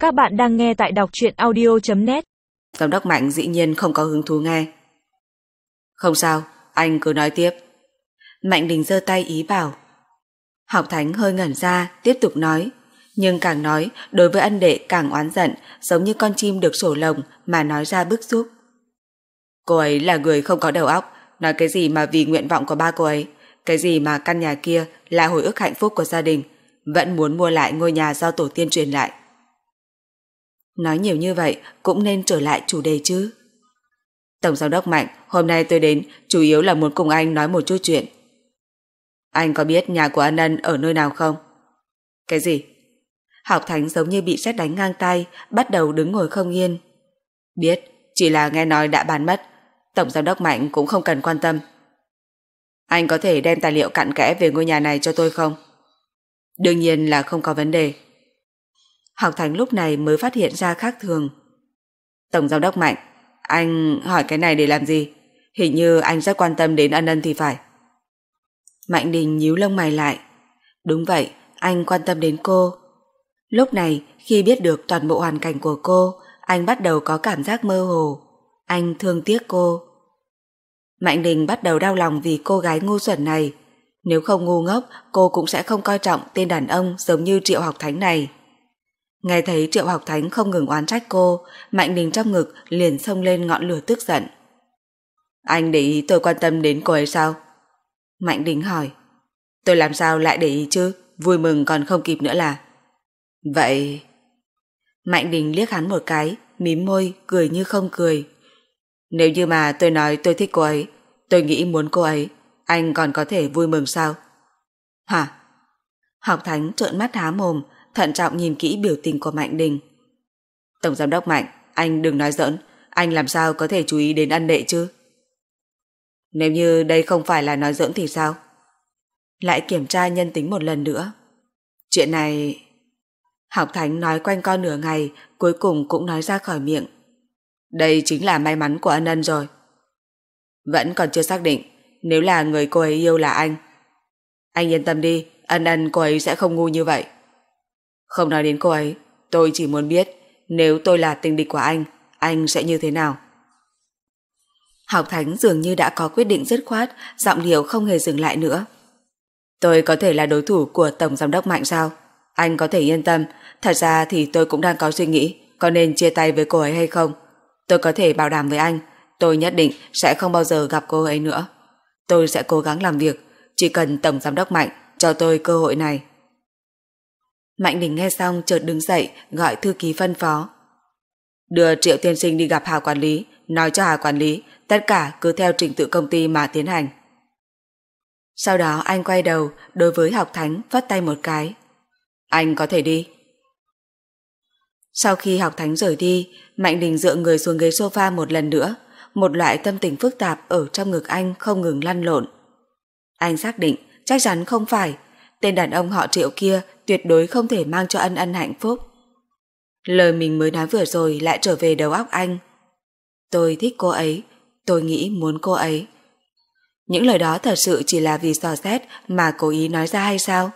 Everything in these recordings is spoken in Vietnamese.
Các bạn đang nghe tại đọc truyện audio.net. Giám đốc Mạnh dĩ nhiên không có hứng thú nghe. Không sao, anh cứ nói tiếp. Mạnh Đình giơ tay ý bảo. Học Thánh hơi ngẩn ra, tiếp tục nói. Nhưng càng nói, đối với ân đệ càng oán giận, giống như con chim được sổ lồng mà nói ra bức xúc. Cô ấy là người không có đầu óc, nói cái gì mà vì nguyện vọng của ba cô ấy, cái gì mà căn nhà kia là hồi ức hạnh phúc của gia đình, vẫn muốn mua lại ngôi nhà do tổ tiên truyền lại. Nói nhiều như vậy cũng nên trở lại chủ đề chứ. Tổng giám đốc Mạnh, hôm nay tôi đến chủ yếu là muốn cùng anh nói một chút chuyện. Anh có biết nhà của Ân Ân ở nơi nào không? Cái gì? Học Thánh giống như bị sét đánh ngang tay, bắt đầu đứng ngồi không yên. Biết, chỉ là nghe nói đã bán mất. Tổng giám đốc Mạnh cũng không cần quan tâm. Anh có thể đem tài liệu cặn kẽ về ngôi nhà này cho tôi không? Đương nhiên là không có vấn đề. Học Thánh lúc này mới phát hiện ra khác thường. Tổng giám đốc Mạnh, anh hỏi cái này để làm gì? Hình như anh rất quan tâm đến Ân Ân thì phải. Mạnh Đình nhíu lông mày lại. Đúng vậy, anh quan tâm đến cô. Lúc này, khi biết được toàn bộ hoàn cảnh của cô, anh bắt đầu có cảm giác mơ hồ. Anh thương tiếc cô. Mạnh Đình bắt đầu đau lòng vì cô gái ngu xuẩn này. Nếu không ngu ngốc, cô cũng sẽ không coi trọng tên đàn ông giống như Triệu Học Thánh này. Nghe thấy Triệu Học Thánh không ngừng oán trách cô, Mạnh Đình trong ngực liền xông lên ngọn lửa tức giận. Anh để ý tôi quan tâm đến cô ấy sao? Mạnh Đình hỏi. Tôi làm sao lại để ý chứ, vui mừng còn không kịp nữa là. Vậy... Mạnh Đình liếc hắn một cái, mím môi, cười như không cười. Nếu như mà tôi nói tôi thích cô ấy, tôi nghĩ muốn cô ấy, anh còn có thể vui mừng sao? Hả? Học Thánh trợn mắt há mồm, thận trọng nhìn kỹ biểu tình của Mạnh Đình. Tổng giám đốc Mạnh, anh đừng nói giỡn, anh làm sao có thể chú ý đến Ân đệ chứ? Nếu như đây không phải là nói giỡn thì sao? Lại kiểm tra nhân tính một lần nữa. Chuyện này... Học Thánh nói quanh co nửa ngày, cuối cùng cũng nói ra khỏi miệng. Đây chính là may mắn của Ân Ân rồi. Vẫn còn chưa xác định, nếu là người cô ấy yêu là anh. Anh yên tâm đi, Ân Ân cô ấy sẽ không ngu như vậy. Không nói đến cô ấy, tôi chỉ muốn biết nếu tôi là tình địch của anh sẽ như thế nào? Học Thánh dường như đã có quyết định dứt khoát, giọng điệu không hề dừng lại nữa. Tôi có thể là đối thủ của Tổng giám đốc Mạnh sao? Anh có thể yên tâm, thật ra thì tôi cũng đang có suy nghĩ có nên chia tay với cô ấy hay không. Tôi có thể bảo đảm với anh, tôi nhất định sẽ không bao giờ gặp cô ấy nữa. Tôi sẽ cố gắng làm việc, chỉ cần Tổng giám đốc Mạnh cho tôi cơ hội này. Mạnh Đình nghe xong chợt đứng dậy, gọi thư ký phân phó. Đưa Triệu tiên sinh đi gặp Hà quản lý, nói cho Hà quản lý, tất cả cứ theo trình tự công ty mà tiến hành. Sau đó anh quay đầu, đối với Học Thánh phất tay một cái. Anh có thể đi. Sau khi Học Thánh rời đi, Mạnh Đình dựa người xuống ghế sofa một lần nữa, một loại tâm tình phức tạp ở trong ngực anh không ngừng lăn lộn. Anh xác định, chắc chắn không phải, tên đàn ông họ Triệu kia tuyệt đối không thể mang cho Ân Ân hạnh phúc. Lời mình mới nói vừa rồi lại trở về đầu óc anh. Tôi thích cô ấy, tôi nghĩ muốn cô ấy. Những lời đó thật sự chỉ là vì dò xét mà cố ý nói ra hay sao?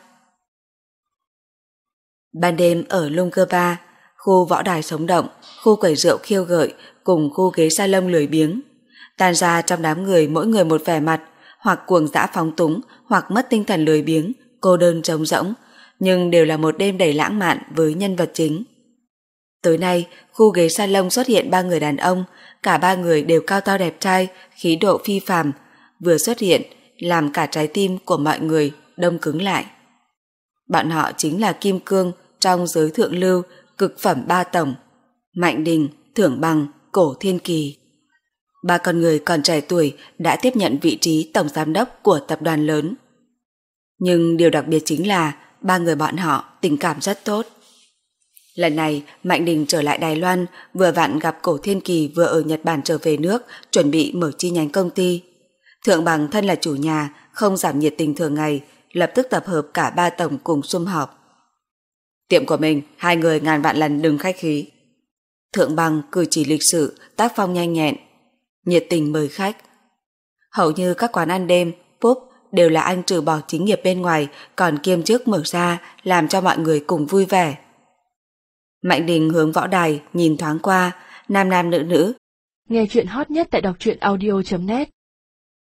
Ban đêm ở Lunger Bar, khu võ đài sống động, khu quẩy rượu khiêu gợi cùng khu ghế salon lười biếng. Tan ra trong đám người mỗi người một vẻ mặt, hoặc cuồng dã phóng túng, hoặc mất tinh thần lười biếng, cô đơn trống rỗng, nhưng đều là một đêm đầy lãng mạn với nhân vật chính. Tối nay, khu ghế salon xuất hiện 3 người đàn ông, cả 3 người đều cao to đẹp trai, khí độ phi phàm, vừa xuất hiện làm cả trái tim của mọi người đông cứng lại. Bọn họ chính là kim cương trong giới thượng lưu, cực phẩm 3 tổng: Mạnh Đình, Thưởng Bằng, Cổ Thiên Kỳ. 3 con người còn trẻ tuổi đã tiếp nhận vị trí tổng giám đốc của tập đoàn lớn. Nhưng điều đặc biệt chính là 3 người bọn họ tình cảm rất tốt. Lần này Mạnh Đình trở lại Đài Loan, vừa vặn gặp Cổ Thiên Kỳ vừa ở Nhật Bản trở về nước, chuẩn bị mở chi nhánh công ty. Thượng Bằng thân là chủ nhà, không giảm nhiệt tình thường ngày, lập tức tập hợp cả 3 tổng cùng sum họp. Tiệm của mình, 2 người ngàn vạn lần đừng khách khí. Thượng Bằng cử chỉ lịch sự, tác phong nhanh nhẹn, nhiệt tình mời khách. Hầu như các quán ăn đêm, pub đều là anh trừ bỏ chính nghiệp bên ngoài còn kiêm chức mở ra, làm cho mọi người cùng vui vẻ. Mạnh Đình hướng võ đài nhìn thoáng qua, nam nam nữ nữ. Nghe chuyện hot nhất tại đọc truyện audio.net